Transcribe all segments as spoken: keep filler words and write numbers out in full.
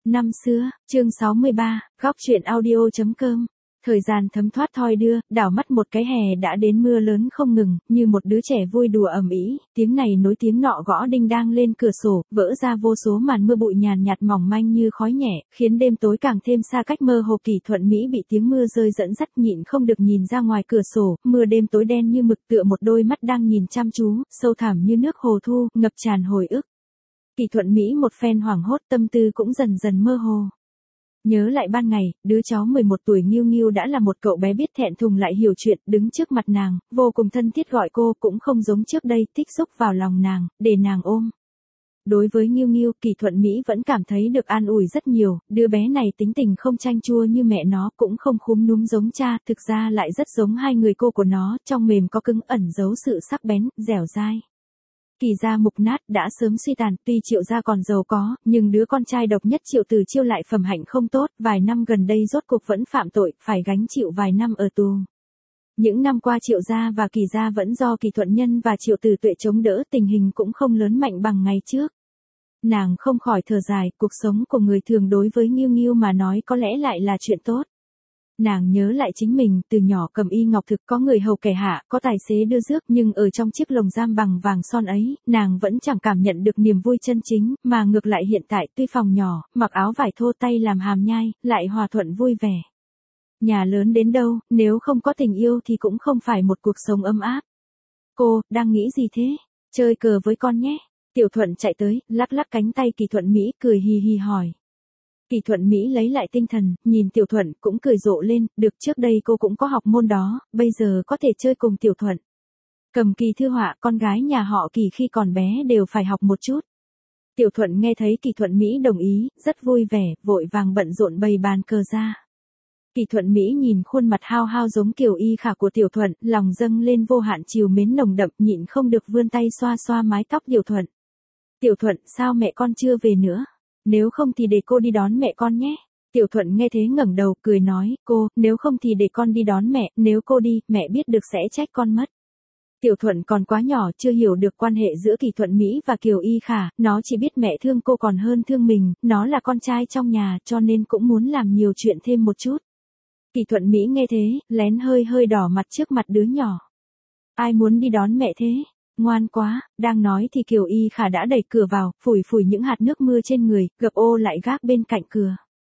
Năm xưa, chương sáu mươi ba, góc truyện audio.com. Thời gian thấm thoát thoi đưa, đảo mắt một cái hè đã đến mưa lớn không ngừng, như một đứa trẻ vui đùa ầm ĩ, tiếng này nối tiếng nọ gõ đinh đang lên cửa sổ, vỡ ra vô số màn mưa bụi nhàn nhạt mỏng manh như khói nhẹ, khiến đêm tối càng thêm xa cách mơ hồ. Kỳ Thuận Mỹ bị tiếng mưa rơi dẫn dắt nhịn không được nhìn ra ngoài cửa sổ, mưa đêm tối đen như mực tựa một đôi mắt đang nhìn chăm chú, sâu thẳm như nước hồ thu, ngập tràn hồi ức. Kỳ Thuận Mỹ một phen hoảng hốt, tâm tư cũng dần dần mơ hồ. Nhớ lại ban ngày, đứa cháu mười một tuổi Nghiêu Nghiêu đã là một cậu bé biết thẹn thùng lại hiểu chuyện, đứng trước mặt nàng, vô cùng thân thiết gọi cô, cũng không giống trước đây, tích xúc vào lòng nàng, để nàng ôm. Đối với Nghiêu Nghiêu, Kỳ Thuận Mỹ vẫn cảm thấy được an ủi rất nhiều, đứa bé này tính tình không chanh chua như mẹ nó, cũng không khúm núm giống cha, thực ra lại rất giống hai người cô của nó, trong mềm có cứng ẩn giấu sự sắc bén, dẻo dai. Kỳ gia mục nát đã sớm suy tàn, tuy Triệu gia còn giàu có, nhưng đứa con trai độc nhất Triệu Từ Chiêu lại phẩm hạnh không tốt, vài năm gần đây rốt cuộc vẫn phạm tội, phải gánh chịu vài năm ở tù. Những năm qua Triệu gia và Kỳ gia vẫn do Kỳ Thuận Nhân và Triệu Từ Tuệ chống đỡ, tình hình cũng không lớn mạnh bằng ngày trước. Nàng không khỏi thở dài, cuộc sống của người thường đối với Nghiêu Nghiêu mà nói có lẽ lại là chuyện tốt. Nàng nhớ lại chính mình, từ nhỏ cầm y ngọc thực, có người hầu kẻ hạ, có tài xế đưa rước, nhưng ở trong chiếc lồng giam bằng vàng son ấy, nàng vẫn chẳng cảm nhận được niềm vui chân chính, mà ngược lại hiện tại tuy phòng nhỏ, mặc áo vải thô tay làm hàm nhai, lại hòa thuận vui vẻ. Nhà lớn đến đâu, nếu không có tình yêu thì cũng không phải một cuộc sống ấm áp. Cô, đang nghĩ gì thế? Chơi cờ với con nhé. Tiểu Thuận chạy tới, lắc lắc cánh tay Kỳ Thuận Mỹ, cười hì hì hỏi. Kỳ Thuận Mỹ lấy lại tinh thần, nhìn Tiểu Thuận cũng cười rộ lên, được, trước đây cô cũng có học môn đó, bây giờ có thể chơi cùng Tiểu Thuận. Cầm kỳ thư họa, con gái nhà họ Kỳ khi còn bé đều phải học một chút. Tiểu Thuận nghe thấy Kỳ Thuận Mỹ đồng ý, rất vui vẻ, vội vàng bận rộn bày bàn cờ ra. Kỳ Thuận Mỹ nhìn khuôn mặt hao hao giống Kiều Y Khả của Tiểu Thuận, lòng dâng lên vô hạn trìu mến nồng đậm, nhịn không được vươn tay xoa xoa mái tóc Tiểu Thuận. Tiểu Thuận, sao mẹ con chưa về nữa? Nếu không thì để cô đi đón mẹ con nhé. Tiểu Thuận nghe thế ngẩng đầu, cười nói, cô, nếu không thì để con đi đón mẹ, nếu cô đi, mẹ biết được sẽ trách con mất. Tiểu Thuận còn quá nhỏ, chưa hiểu được quan hệ giữa Kỳ Thuận Mỹ và Kiều Y Khả, nó chỉ biết mẹ thương cô còn hơn thương mình, nó là con trai trong nhà, cho nên cũng muốn làm nhiều chuyện thêm một chút. Kỳ Thuận Mỹ nghe thế, lén hơi hơi đỏ mặt trước mặt đứa nhỏ. Ai muốn đi đón mẹ thế? Ngoan quá, đang nói thì Kiều Y Khả đã đẩy cửa vào, phủi phủi những hạt nước mưa trên người, gập ô lại gác bên cạnh cửa.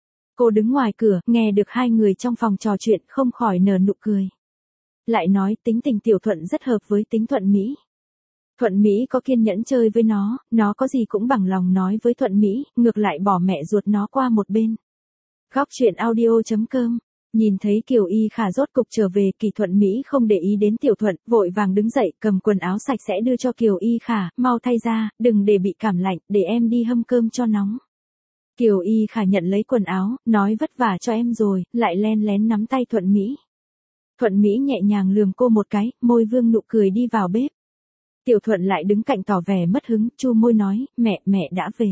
Cô đứng ngoài cửa, nghe được hai người trong phòng trò chuyện, không khỏi nở nụ cười. Lại nói tính tình Tiểu Thuận rất hợp với tính Thuận Mỹ. Thuận Mỹ có kiên nhẫn chơi với nó, nó có gì cũng bằng lòng nói với Thuận Mỹ, ngược lại bỏ mẹ ruột nó qua một bên. Góc truyện audio.com. Nhìn thấy Kiều Y Khả rốt cục trở về, Kỳ Thuận Mỹ không để ý đến Tiểu Thuận, vội vàng đứng dậy, cầm quần áo sạch sẽ đưa cho Kiều Y Khả, mau thay ra, đừng để bị cảm lạnh, để em đi hâm cơm cho nóng. Kiều Y Khả nhận lấy quần áo, nói vất vả cho em rồi, lại len lén nắm tay Thuận Mỹ. Thuận Mỹ nhẹ nhàng lườm cô một cái, môi vương nụ cười đi vào bếp. Tiểu Thuận lại đứng cạnh tỏ vẻ mất hứng, chu môi nói, mẹ, mẹ đã về.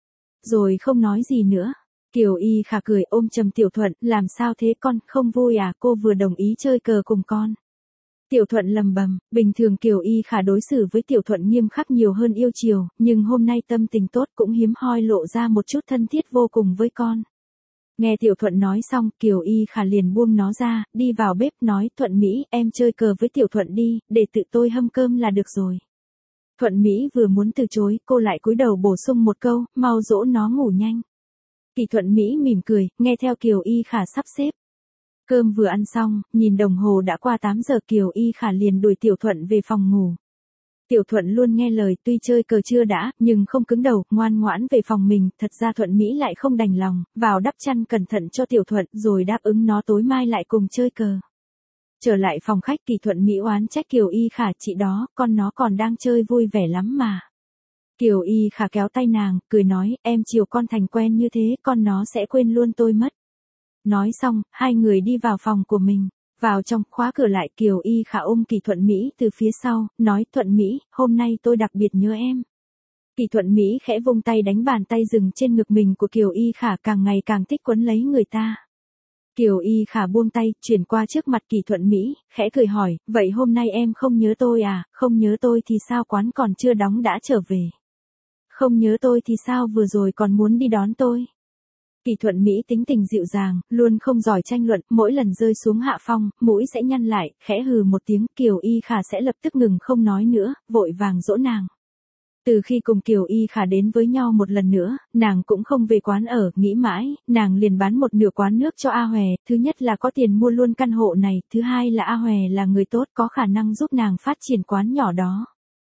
Rồi không nói gì nữa. Kiều Y Khả cười ôm chầm Tiểu Thuận, làm sao thế con, không vui à, cô vừa đồng ý chơi cờ cùng con. Tiểu Thuận lầm bầm, bình thường Kiều Y Khả đối xử với Tiểu Thuận nghiêm khắc nhiều hơn yêu chiều, nhưng hôm nay tâm tình tốt cũng hiếm hoi lộ ra một chút thân thiết vô cùng với con. Nghe Tiểu Thuận nói xong, Kiều Y Khả liền buông nó ra, đi vào bếp nói, Thuận Mỹ, em chơi cờ với Tiểu Thuận đi, để tự tôi hâm cơm là được rồi. Thuận Mỹ vừa muốn từ chối, cô lại cúi đầu bổ sung một câu, mau dỗ nó ngủ nhanh. Kỳ Thuận Mỹ mỉm cười, nghe theo Kiều Y Khả sắp xếp. Cơm vừa ăn xong, nhìn đồng hồ đã qua tám giờ, Kiều Y Khả liền đuổi Tiểu Thuận về phòng ngủ. Tiểu Thuận luôn nghe lời, tuy chơi cờ chưa đã, nhưng không cứng đầu, ngoan ngoãn về phòng mình, thật ra Thuận Mỹ lại không đành lòng, vào đắp chăn cẩn thận cho Tiểu Thuận, rồi đáp ứng nó tối mai lại cùng chơi cờ. Trở lại phòng khách, Kỳ Thuận Mỹ oán trách Kiều Y Khả, chị đó, con nó còn đang chơi vui vẻ lắm mà. Kiều Y Khả kéo tay nàng, cười nói, em chiều con thành quen như thế, con nó sẽ quên luôn tôi mất. Nói xong, hai người đi vào phòng của mình. Vào trong, khóa cửa lại, Kiều Y Khả ôm Kỳ Thuận Mỹ từ phía sau, nói, Thuận Mỹ, hôm nay tôi đặc biệt nhớ em. Kỳ Thuận Mỹ khẽ vung tay đánh bàn tay dừng trên ngực mình của Kiều Y Khả, càng ngày càng thích quấn lấy người ta. Kiều Y Khả buông tay, chuyển qua trước mặt Kỳ Thuận Mỹ, khẽ cười hỏi, vậy hôm nay em không nhớ tôi à, không nhớ tôi thì sao quán còn chưa đóng đã trở về. Không nhớ tôi thì sao vừa rồi còn muốn đi đón tôi. Kỳ Thuận Mỹ tính tình dịu dàng, luôn không giỏi tranh luận, mỗi lần rơi xuống hạ phong, mũi sẽ nhăn lại, khẽ hừ một tiếng, Kiều Y Khả sẽ lập tức ngừng không nói nữa, vội vàng dỗ nàng. Từ khi cùng Kiều Y Khả đến với nhau một lần nữa, nàng cũng không về quán ở, nghĩ mãi, nàng liền bán một nửa quán nước cho A Hòe, thứ nhất là có tiền mua luôn căn hộ này, thứ hai là A Hòe là người tốt có khả năng giúp nàng phát triển quán nhỏ đó.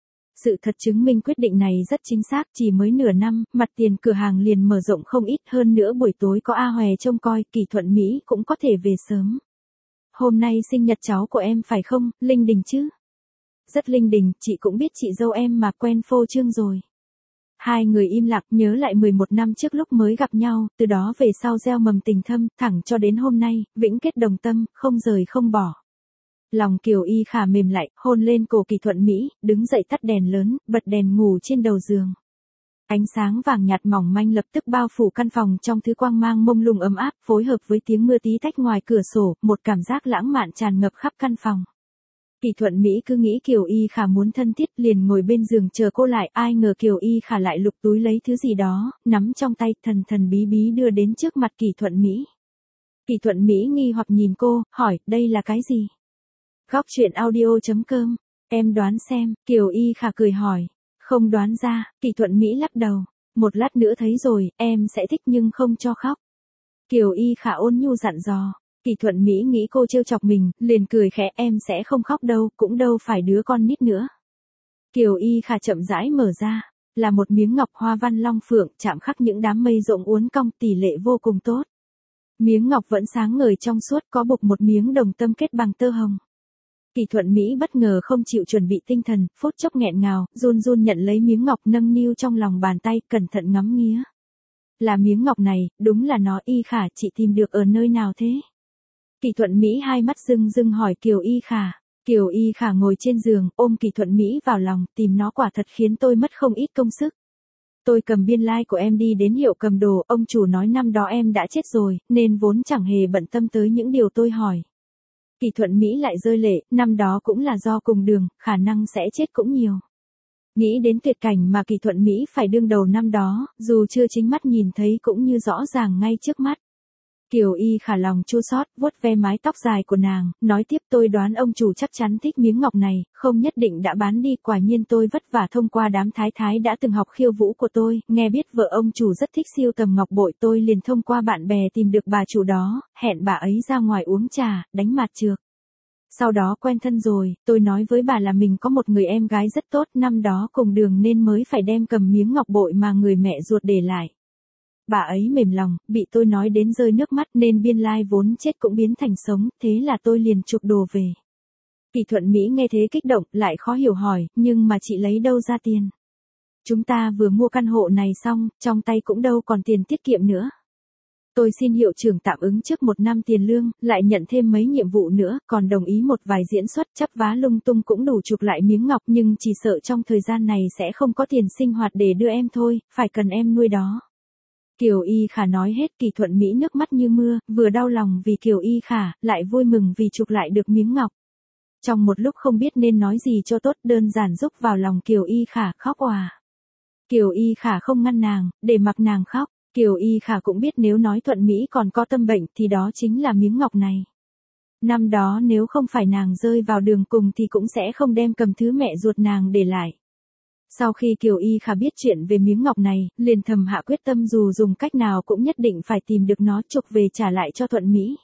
Sự thật chứng minh quyết định này rất chính xác, chỉ mới nửa năm, mặt tiền cửa hàng liền mở rộng không ít, hơn nữa buổi tối có A Hòe trông coi, Kỳ Thuận Mỹ cũng có thể về sớm. Hôm nay sinh nhật cháu của em phải không, linh đình chứ? Rất linh đình, chị cũng biết chị dâu em mà, quen phô trương rồi. Hai người im lặng, nhớ lại mười một năm trước lúc mới gặp nhau, từ đó về sau gieo mầm tình thâm, thẳng cho đến hôm nay, vĩnh kết đồng tâm, không rời không bỏ. Lòng Kiều Y Khả mềm lại, hôn lên cổ Kỳ Thuận Mỹ, đứng dậy tắt đèn lớn, bật đèn ngủ trên đầu giường. Ánh sáng vàng nhạt mỏng manh lập tức bao phủ căn phòng trong thứ quang mang mông lung ấm áp, phối hợp với tiếng mưa tí tách ngoài cửa sổ, một cảm giác lãng mạn tràn ngập khắp căn phòng. Kỳ Thuận Mỹ cứ nghĩ Kiều Y Khả muốn thân thiết, liền ngồi bên giường chờ cô lại, ai ngờ Kiều Y Khả lại lục túi lấy thứ gì đó, nắm trong tay, thần thần bí bí đưa đến trước mặt Kỳ Thuận Mỹ. Kỳ Thuận Mỹ nghi hoặc nhìn cô, hỏi, đây là cái gì? Góc truyện audio chấm com, em đoán xem, Kiều Y Khả cười hỏi. Không đoán ra, Kỳ Thuận Mỹ lắc đầu. Một lát nữa thấy rồi, em sẽ thích nhưng không cho khóc. Kiều Y Khả ôn nhu dặn dò. Kỳ Thuận Mỹ nghĩ cô trêu chọc mình, liền cười khẽ, em sẽ không khóc đâu, cũng đâu phải đứa con nít nữa. Kiều Y Khả chậm rãi mở ra, là một miếng ngọc hoa văn long phượng, chạm khắc những đám mây rộng uốn cong, tỷ lệ vô cùng tốt. Miếng ngọc vẫn sáng ngời trong suốt, có buộc một miếng đồng tâm kết bằng tơ hồng. Kỳ Thuận Mỹ bất ngờ không chịu chuẩn bị tinh thần, phút chốc nghẹn ngào, run run nhận lấy miếng ngọc nâng niu trong lòng bàn tay, cẩn thận ngắm nghía. Là miếng ngọc này, đúng là nó. Y Khả, chị tìm được ở nơi nào thế? Kỳ Thuận Mỹ hai mắt rưng rưng hỏi Kiều Y Khả. Kiều Y Khả ngồi trên giường, ôm Kỳ Thuận Mỹ vào lòng, tìm nó quả thật khiến tôi mất không ít công sức. Tôi cầm biên lai like của em đi đến hiệu cầm đồ, ông chủ nói năm đó em đã chết rồi, nên vốn chẳng hề bận tâm tới những điều tôi hỏi. Kỳ Thuận Mỹ lại rơi lệ, năm đó cũng là do cùng đường, khả năng sẽ chết cũng nhiều. Nghĩ đến tuyệt cảnh mà Kỳ Thuận Mỹ phải đương đầu năm đó, dù chưa chính mắt nhìn thấy cũng như rõ ràng ngay trước mắt. Kiều Y Khả lòng chua xót, vuốt ve mái tóc dài của nàng, nói tiếp, tôi đoán ông chủ chắc chắn thích miếng ngọc này, không nhất định đã bán đi, quả nhiên tôi vất vả thông qua đám thái thái đã từng học khiêu vũ của tôi, nghe biết vợ ông chủ rất thích siêu tầm ngọc bội, tôi liền thông qua bạn bè tìm được bà chủ đó, hẹn bà ấy ra ngoài uống trà, đánh mạt chược. Sau đó quen thân rồi, tôi nói với bà là mình có một người em gái rất tốt, năm đó cùng đường nên mới phải đem cầm miếng ngọc bội mà người mẹ ruột để lại. Bà ấy mềm lòng, bị tôi nói đến rơi nước mắt nên biên lai like vốn chết cũng biến thành sống, thế là tôi liền chuộc đồ về. Kỳ Thuận Mỹ nghe thế kích động, lại khó hiểu hỏi, nhưng mà chị lấy đâu ra tiền? Chúng ta vừa mua căn hộ này xong, trong tay cũng đâu còn tiền tiết kiệm nữa. Tôi xin hiệu trưởng tạm ứng trước một năm tiền lương, lại nhận thêm mấy nhiệm vụ nữa, còn đồng ý một vài diễn xuất, chấp vá lung tung cũng đủ chuộc lại miếng ngọc, nhưng chỉ sợ trong thời gian này sẽ không có tiền sinh hoạt để đưa em thôi, phải cần em nuôi đó. Kiều Y Khả nói hết, Kỳ Thuận Mỹ nước mắt như mưa, vừa đau lòng vì Kiều Y Khả, lại vui mừng vì chuộc lại được miếng ngọc. Trong một lúc không biết nên nói gì cho tốt, đơn giản rúc vào lòng Kiều Y Khả, khóc òa. Kiều Y Khả không ngăn nàng, để mặc nàng khóc. Kiều Y Khả cũng biết nếu nói Thuận Mỹ còn có tâm bệnh thì đó chính là miếng ngọc này. Năm đó nếu không phải nàng rơi vào đường cùng thì cũng sẽ không đem cầm thứ mẹ ruột nàng để lại. Sau khi Kiều Y Khả biết chuyện về miếng ngọc này, liền thầm hạ quyết tâm dù dùng cách nào cũng nhất định phải tìm được nó chuộc về trả lại cho Thuận Mỹ.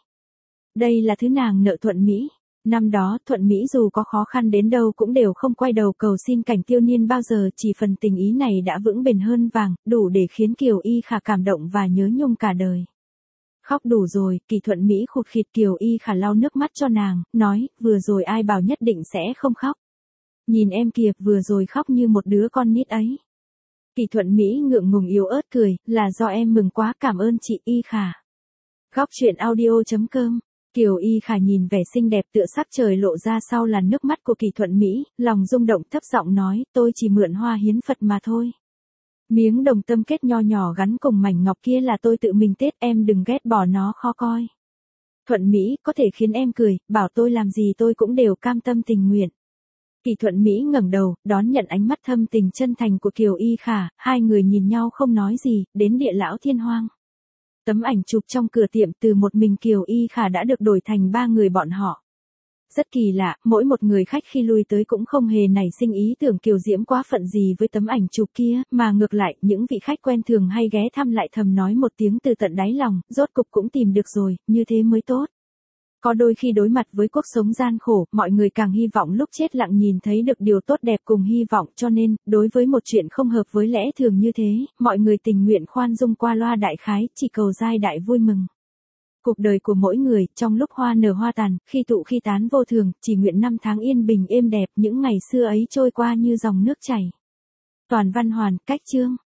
Đây là thứ nàng nợ Thuận Mỹ. Năm đó Thuận Mỹ dù có khó khăn đến đâu cũng đều không quay đầu cầu xin Cảnh Tiêu Niên bao giờ, chỉ phần tình ý này đã vững bền hơn vàng, đủ để khiến Kiều Y Khả cảm động và nhớ nhung cả đời. Khóc đủ rồi, Kỳ Thuận Mỹ khụt khịt. Kiều Y Khả lau nước mắt cho nàng, nói, vừa rồi ai bảo nhất định sẽ không khóc. Nhìn em kìa, vừa rồi khóc như một đứa con nít ấy. Kỳ Thuận Mỹ ngượng ngùng yếu ớt cười, là do em mừng quá, cảm ơn chị Y Khả. Góc truyện audio chấm com. Kiều Y Khả nhìn vẻ xinh đẹp tựa sắc trời lộ ra sau làn nước mắt của Kỳ Thuận Mỹ, lòng rung động thấp giọng nói, tôi chỉ mượn hoa hiến Phật mà thôi. Miếng đồng tâm kết nho nhỏ gắn cùng mảnh ngọc kia là tôi tự mình tết, em đừng ghét bỏ nó khó coi. Thuận Mỹ có thể khiến em cười, bảo tôi làm gì tôi cũng đều cam tâm tình nguyện. Kỳ Thuận Mỹ ngẩng đầu, đón nhận ánh mắt thâm tình chân thành của Kiều Y Khả, hai người nhìn nhau không nói gì, đến địa lão thiên hoang. Tấm ảnh chụp trong cửa tiệm từ một mình Kiều Y Khả đã được đổi thành ba người bọn họ. Rất kỳ lạ, mỗi một người khách khi lui tới cũng không hề nảy sinh ý tưởng Kiều Diễm quá phận gì với tấm ảnh chụp kia, mà ngược lại, những vị khách quen thường hay ghé thăm lại thầm nói một tiếng từ tận đáy lòng, rốt cục cũng tìm được rồi, như thế mới tốt. Có đôi khi đối mặt với cuộc sống gian khổ, mọi người càng hy vọng lúc chết lặng nhìn thấy được điều tốt đẹp cùng hy vọng, cho nên, đối với một chuyện không hợp với lẽ thường như thế, mọi người tình nguyện khoan dung qua loa đại khái, chỉ cầu giai đại vui mừng. Cuộc đời của mỗi người, trong lúc hoa nở hoa tàn, khi tụ khi tán vô thường, chỉ nguyện năm tháng yên bình êm đẹp, những ngày xưa ấy trôi qua như dòng nước chảy. Toàn văn hoàn, cách chương.